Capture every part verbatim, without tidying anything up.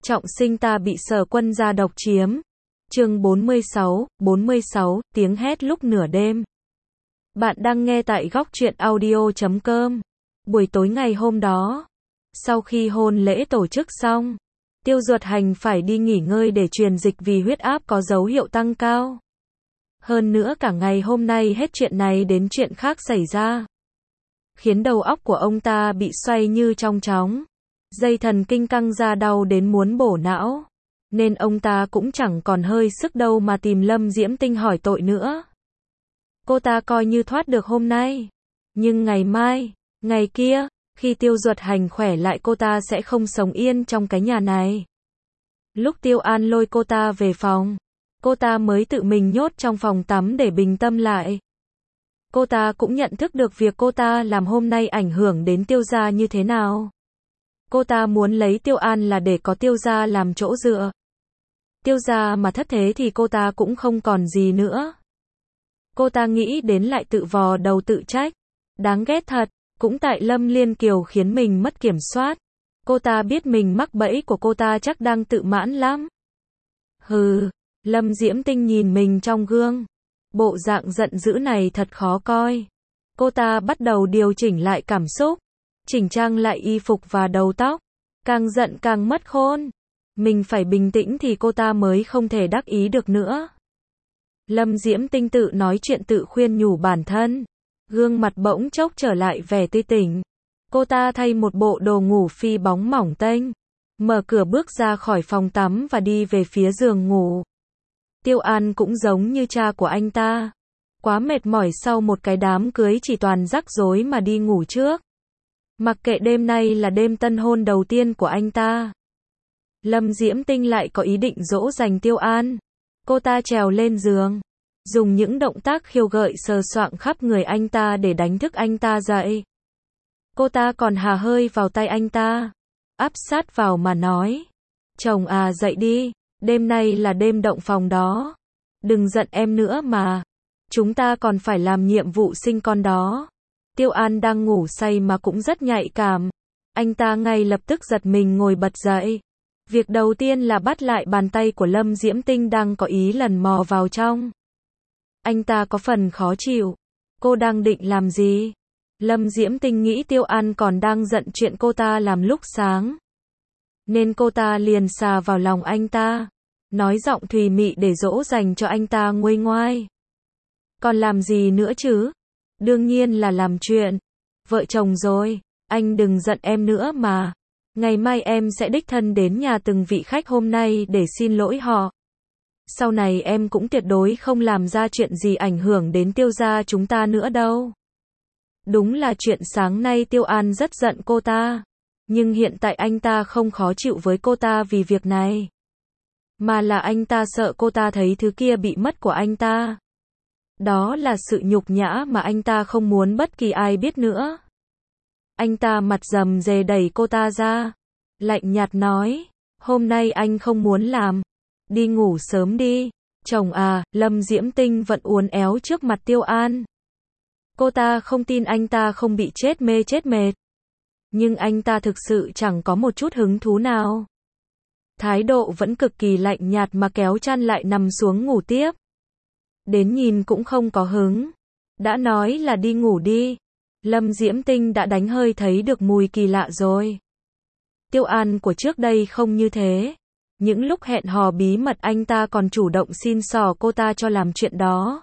Trọng sinh ta bị Sở Quân gia độc chiếm. Chương bốn mươi sáu, bốn mươi sáu, tiếng hét lúc nửa đêm. Bạn đang nghe tại góc truyện audio chấm com. Buổi tối ngày hôm đó, sau khi hôn lễ tổ chức xong, Tiêu Duật Hành phải đi nghỉ ngơi để truyền dịch vì huyết áp có dấu hiệu tăng cao. Hơn nữa cả ngày hôm nay hết chuyện này đến chuyện khác xảy ra, khiến đầu óc của ông ta bị xoay như trong chóng. Dây thần kinh căng ra đau đến muốn bổ não, nên ông ta cũng chẳng còn hơi sức đâu mà tìm Lâm Diễm Tinh hỏi tội nữa. Cô ta coi như thoát được hôm nay, nhưng ngày mai, ngày kia, khi Tiêu Duật Hành khỏe lại cô ta sẽ không sống yên trong cái nhà này. Lúc Tiêu An lôi cô ta về phòng, cô ta mới tự mình nhốt trong phòng tắm để bình tâm lại. Cô ta cũng nhận thức được việc cô ta làm hôm nay ảnh hưởng đến Tiêu gia như thế nào. Cô ta muốn lấy Tiêu An là để có Tiêu gia làm chỗ dựa. Tiêu gia mà thất thế thì cô ta cũng không còn gì nữa. Cô ta nghĩ đến lại tự vò đầu tự trách. Đáng ghét thật, cũng tại Lâm Liên Kiều khiến mình mất kiểm soát. Cô ta biết mình mắc bẫy của cô ta chắc đang tự mãn lắm. Hừ, Lâm Diễm Tinh nhìn mình trong gương. Bộ dạng giận dữ này thật khó coi. Cô ta bắt đầu điều chỉnh lại cảm xúc, chỉnh trang lại y phục và đầu tóc. Càng giận càng mất khôn. Mình phải bình tĩnh thì cô ta mới không thể đắc ý được nữa. Lâm Diễm Tinh tự nói chuyện tự khuyên nhủ bản thân. Gương mặt bỗng chốc trở lại vẻ tươi tỉnh. Cô ta thay một bộ đồ ngủ phi bóng mỏng tênh, mở cửa bước ra khỏi phòng tắm và đi về phía giường ngủ. Tiêu An cũng giống như cha của anh ta, quá mệt mỏi sau một cái đám cưới chỉ toàn rắc rối mà đi ngủ trước. Mặc kệ đêm nay là đêm tân hôn đầu tiên của anh ta, Lâm Diễm Tinh lại có ý định dỗ dành Tiêu An. Cô ta trèo lên giường, dùng những động tác khiêu gợi sờ soạng khắp người anh ta để đánh thức anh ta dậy. Cô ta còn hà hơi vào tay anh ta, áp sát vào mà nói: "Chồng à, dậy đi, đêm nay là đêm động phòng đó. Đừng giận em nữa mà. Chúng ta còn phải làm nhiệm vụ sinh con đó." Tiêu An đang ngủ say mà cũng rất nhạy cảm. Anh ta ngay lập tức giật mình ngồi bật dậy. Việc đầu tiên là bắt lại bàn tay của Lâm Diễm Tinh đang có ý lần mò vào trong. Anh ta có phần khó chịu. Cô đang định làm gì? Lâm Diễm Tinh nghĩ Tiêu An còn đang giận chuyện cô ta làm lúc sáng, nên cô ta liền xà vào lòng anh ta, nói giọng thùy mị để dỗ dành cho anh ta nguôi ngoai. Còn làm gì nữa chứ? Đương nhiên là làm chuyện vợ chồng rồi. Anh đừng giận em nữa mà. Ngày mai em sẽ đích thân đến nhà từng vị khách hôm nay để xin lỗi họ. Sau này em cũng tuyệt đối không làm ra chuyện gì ảnh hưởng đến Tiêu gia chúng ta nữa đâu. Đúng là chuyện sáng nay Tiêu An rất giận cô ta, nhưng hiện tại anh ta không khó chịu với cô ta vì việc này, mà là anh ta sợ cô ta thấy thứ kia bị mất của anh ta. Đó là sự nhục nhã mà anh ta không muốn bất kỳ ai biết nữa. Anh ta mặt rầm rề đẩy cô ta ra, lạnh nhạt nói: "Hôm nay anh không muốn làm, đi ngủ sớm đi." "Chồng à." Lâm Diễm Tinh vẫn uốn éo trước mặt Tiêu An. Cô ta không tin anh ta không bị chết mê chết mệt, nhưng anh ta thực sự chẳng có một chút hứng thú nào. Thái độ vẫn cực kỳ lạnh nhạt mà kéo chăn lại nằm xuống ngủ tiếp. Đến nhìn cũng không có hứng. Đã nói là đi ngủ đi. Lâm Diễm Tinh đã đánh hơi thấy được mùi kỳ lạ rồi. Tiêu An của trước đây không như thế. Những lúc hẹn hò bí mật anh ta còn chủ động xin xỏ cô ta cho làm chuyện đó.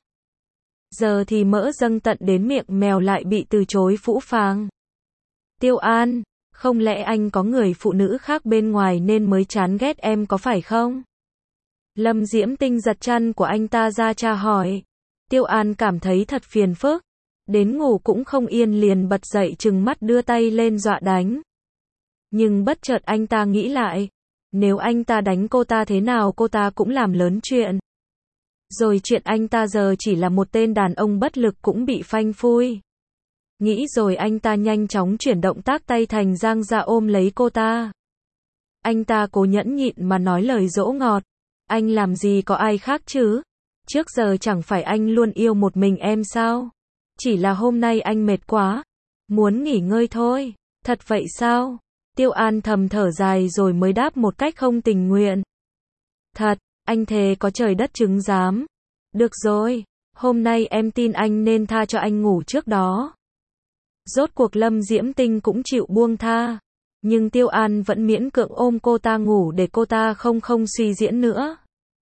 Giờ thì mỡ dâng tận đến miệng mèo lại bị từ chối phũ phàng. "Tiêu An, không lẽ anh có người phụ nữ khác bên ngoài nên mới chán ghét em có phải không?" Lâm Diễm Tinh giật chăn của anh ta ra tra hỏi. Tiêu An cảm thấy thật phiền phức, đến ngủ cũng không yên liền bật dậy trừng mắt đưa tay lên dọa đánh. Nhưng bất chợt anh ta nghĩ lại, nếu anh ta đánh cô ta thế nào cô ta cũng làm lớn chuyện. Rồi chuyện anh ta giờ chỉ là một tên đàn ông bất lực cũng bị phanh phui. Nghĩ rồi anh ta nhanh chóng chuyển động tác tay thành giang ra ôm lấy cô ta. Anh ta cố nhẫn nhịn mà nói lời dỗ ngọt. "Anh làm gì có ai khác chứ? Trước giờ chẳng phải anh luôn yêu một mình em sao? Chỉ là hôm nay anh mệt quá, muốn nghỉ ngơi thôi." "Thật vậy sao?" Tiêu An thầm thở dài rồi mới đáp một cách không tình nguyện. Thật, anh thề có trời đất chứng giám. Được rồi, hôm nay em tin anh nên tha cho anh ngủ trước đó. Rốt cuộc Lâm Diễm Tinh cũng chịu buông tha. Nhưng Tiêu An vẫn miễn cưỡng ôm cô ta ngủ để cô ta không không suy diễn nữa.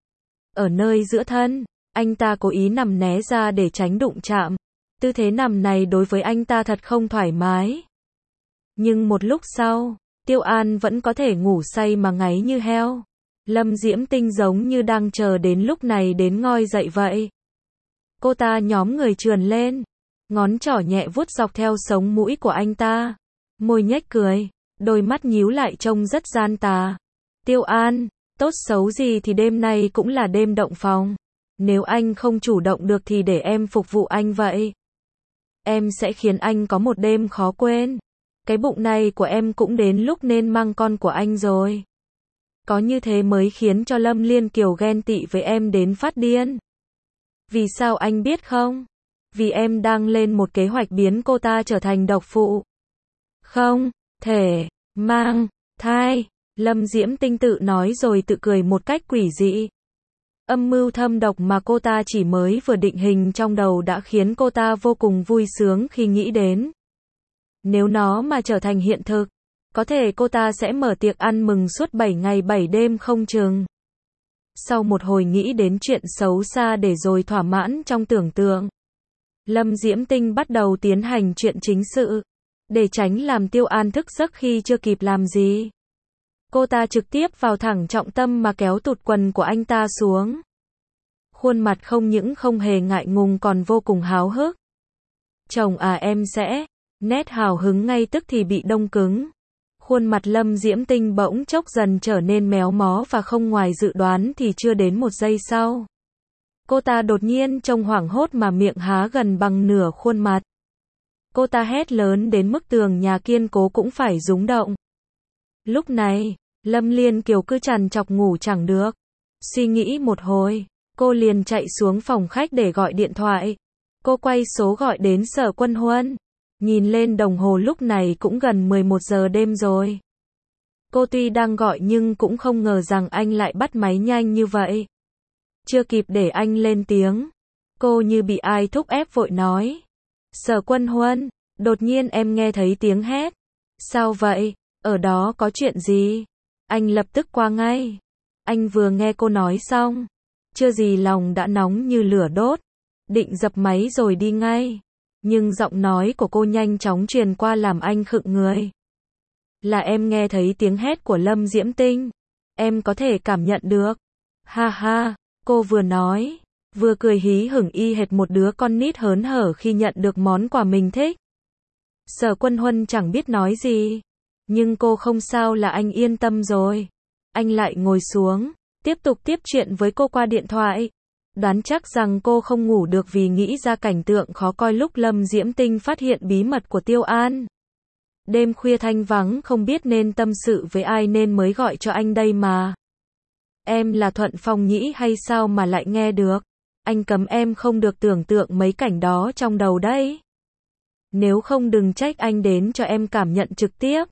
Ở nơi giữa thân, anh ta cố ý nằm né ra để tránh đụng chạm. Tư thế nằm này đối với anh ta thật không thoải mái. Nhưng một lúc sau, Tiêu An vẫn có thể ngủ say mà ngáy như heo. Lâm Diễm Tinh giống như đang chờ đến lúc này đến ngoi dậy vậy. Cô ta nhóm người trườn lên, ngón trỏ nhẹ vuốt dọc theo sống mũi của anh ta. Môi nhếch cười, đôi mắt nhíu lại trông rất gian tà. Tiêu An, tốt xấu gì thì đêm nay cũng là đêm động phòng. Nếu anh không chủ động được thì để em phục vụ anh vậy. Em sẽ khiến anh có một đêm khó quên. Cái bụng này của em cũng đến lúc nên mang con của anh rồi. Có như thế mới khiến cho Lâm Liên Kiều ghen tị với em đến phát điên. Vì sao anh biết không? Vì em đang lên một kế hoạch biến cô ta trở thành độc phụ. Không thể mang thai, Lâm Diễm Tinh tự nói rồi tự cười một cách quỷ dị. Âm mưu thâm độc mà cô ta chỉ mới vừa định hình trong đầu đã khiến cô ta vô cùng vui sướng khi nghĩ đến. Nếu nó mà trở thành hiện thực, có thể cô ta sẽ mở tiệc ăn mừng suốt bảy ngày bảy đêm không chừng. Sau một hồi nghĩ đến chuyện xấu xa để rồi thỏa mãn trong tưởng tượng, Lâm Diễm Tinh bắt đầu tiến hành chuyện chính sự. Để tránh làm Tiêu An thức giấc khi chưa kịp làm gì, cô ta trực tiếp vào thẳng trọng tâm mà kéo tụt quần của anh ta xuống. Khuôn mặt không những không hề ngại ngùng còn vô cùng háo hức. Chồng à em sẽ, nét hào hứng ngay tức thì bị đông cứng. Khuôn mặt Lâm Diễm Tinh bỗng chốc dần trở nên méo mó và không ngoài dự đoán thì chưa đến một giây sau, cô ta đột nhiên trông hoảng hốt mà miệng há gần bằng nửa khuôn mặt. Cô ta hét lớn đến mức tường nhà kiên cố cũng phải rúng động. Lúc này, Lâm Liên Kiều cứ trằn trọc ngủ chẳng được. Suy nghĩ một hồi, cô liền chạy xuống phòng khách để gọi điện thoại. Cô quay số gọi đến Sở Quân Huân. Nhìn lên đồng hồ lúc này cũng gần mười một giờ đêm rồi. Cô tuy đang gọi nhưng cũng không ngờ rằng anh lại bắt máy nhanh như vậy. Chưa kịp để anh lên tiếng, cô như bị ai thúc ép vội nói. Sở Quân Huân, đột nhiên em nghe thấy tiếng hét. Sao vậy? Ở đó có chuyện gì? Anh lập tức qua ngay. Anh vừa nghe cô nói xong, chưa gì lòng đã nóng như lửa đốt, định dập máy rồi đi ngay. Nhưng giọng nói của cô nhanh chóng truyền qua làm anh khựng người. Là em nghe thấy tiếng hét của Lâm Diễm Tinh. Em có thể cảm nhận được. Ha ha, cô vừa nói, vừa cười hí hửng y hệt một đứa con nít hớn hở khi nhận được món quà mình thích. Sở Quân Huân chẳng biết nói gì. Nhưng cô không sao là anh yên tâm rồi. Anh lại ngồi xuống, tiếp tục tiếp chuyện với cô qua điện thoại. Đoán chắc rằng cô không ngủ được vì nghĩ ra cảnh tượng khó coi lúc Lâm Diễm Tinh phát hiện bí mật của Tiêu An. Đêm khuya thanh vắng không biết nên tâm sự với ai nên mới gọi cho anh đây mà. Em là Thuận Phong Nhĩ hay sao mà lại nghe được? Anh cấm em không được tưởng tượng mấy cảnh đó trong đầu đấy. Nếu không đừng trách anh đến cho em cảm nhận trực tiếp.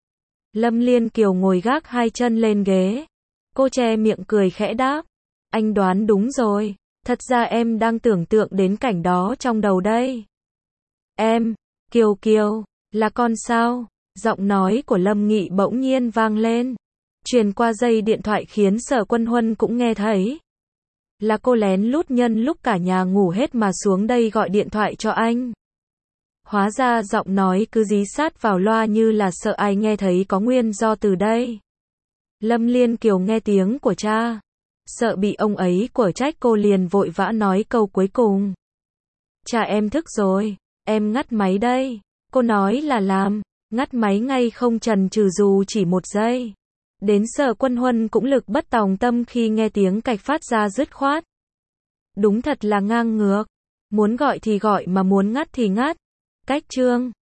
Lâm Liên Kiều ngồi gác hai chân lên ghế. Cô che miệng cười khẽ đáp. Anh đoán đúng rồi. Thật ra em đang tưởng tượng đến cảnh đó trong đầu đây. Em, Kiều Kiều, là con sao? Giọng nói của Lâm Nghị bỗng nhiên vang lên. Truyền qua dây điện thoại khiến Sở Quân Huân cũng nghe thấy. Là cô lén lút nhân lúc cả nhà ngủ hết mà xuống đây gọi điện thoại cho anh. Hóa ra giọng nói cứ dí sát vào loa như là sợ ai nghe thấy có nguyên do từ đây. Lâm Liên Kiều nghe tiếng của cha, sợ bị ông ấy quở trách cô liền vội vã nói câu cuối cùng. Cha em thức rồi, em ngắt máy đây. Cô nói là làm, ngắt máy ngay không chần chừ dù chỉ một giây. Đến Sở Quân Huân cũng lực bất tòng tâm khi nghe tiếng cạch phát ra dứt khoát. Đúng thật là ngang ngược. Muốn gọi thì gọi mà muốn ngắt thì ngắt. Cách chương